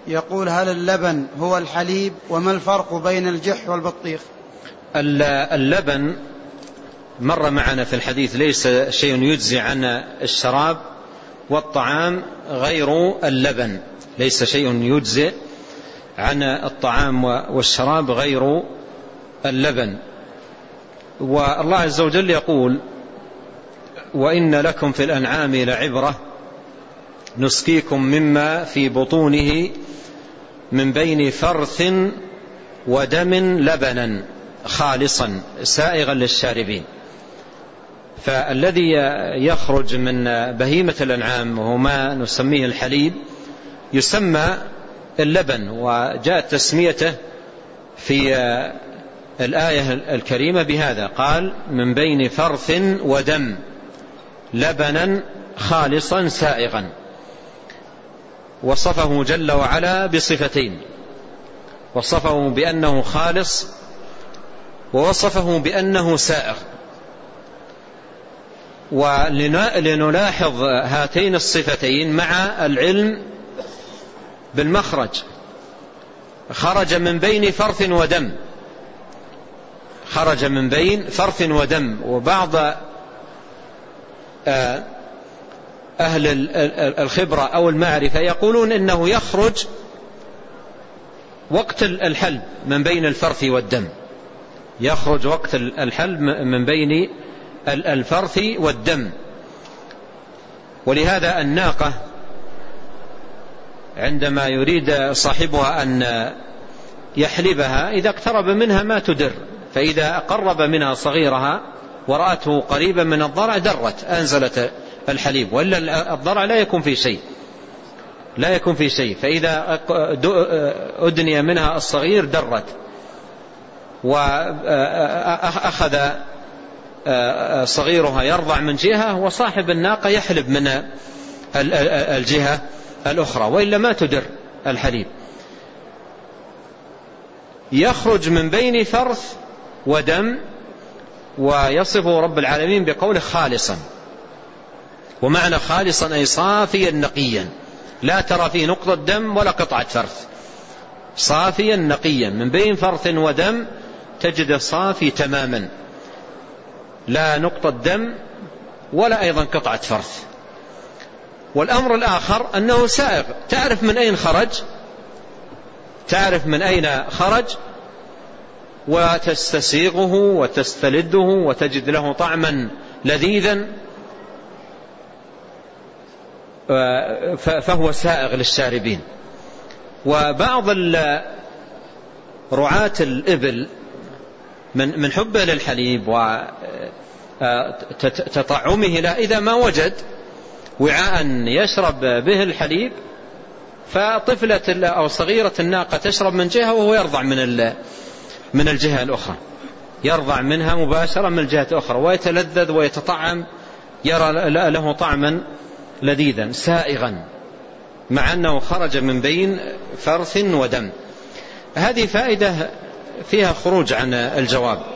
يقول: هل اللبن هو الحليب؟ وما الفرق بين الجح والبطيخ؟ اللبن مر معنا في الحديث ليس شيء يجزي عن الشراب والطعام غير اللبن، ليس شيء يجزي عن الطعام والشراب غير اللبن. والله عز وجل يقول: وإن لكم في الأنعام لعبرة نسقيكم مما في بطونه من بين فرث ودم لبنا خالصا سائغا للشاربين. فالذي يخرج من بهيمة الأنعام وهو ما نسميه الحليب يسمى اللبن، وجاءت تسميته في الآية الكريمة بهذا، قال: من بين فرث ودم لبنا خالصا سائغا. وصفه جل وعلا بصفتين، وصفه بأنه خالص ووصفه بأنه سائغ. ولنلاحظ هاتين الصفتين مع العلم بالمخرج. خرج من بين فرث ودم، خرج من بين فرث ودم. وبعض أهل الخبرة أو المعرفة يقولون إنه يخرج وقت الحلب من بين الفرث والدم، يخرج وقت الحلب من بين الفرث والدم. ولهذا الناقة عندما يريد صاحبها أن يحلبها إذا اقترب منها ما تدر، فإذا قرب منها صغيرها ورأته قريبا من الضرع درت أنزلت الحليب، وإلا الضرع لا يكون في شيء، لا يكون في شيء. فإذا أدني منها الصغير درت، وأخذ صغيرها يرضع من جهة وصاحب الناقة يحلب من الجهة الأخرى، وإلا ما تدر الحليب. يخرج من بين فرث ودم، ويصفه رب العالمين بقوله خالصا. ومعنى خالصا أي صافيا نقيا، لا ترى فيه نقطة دم ولا قطعة فرث، صافيا نقيا من بين فرث ودم تجد صافي تماما، لا نقطة دم ولا أيضا قطعة فرث. والأمر الآخر أنه سائغ، تعرف من أين خرج، تعرف من أين خرج وتستسيغه وتستلده وتجد له طعما لذيذا، فهو سائغ للشاربين. وبعض رعاة الإبل من حبه للحليب وتطعمه له، إذا ما وجد وعاء يشرب به الحليب فطفلة أو صغيرة الناقة تشرب من جهة وهو يرضع من الجهة الأخرى، يرضع منها مباشرة من الجهة الأخرى ويتلذذ ويتطعم، يرى له طعما لذيذا سائغا مع أنه خرج من بين فرث ودم. هذه فائدة فيها خروج عن الجواب.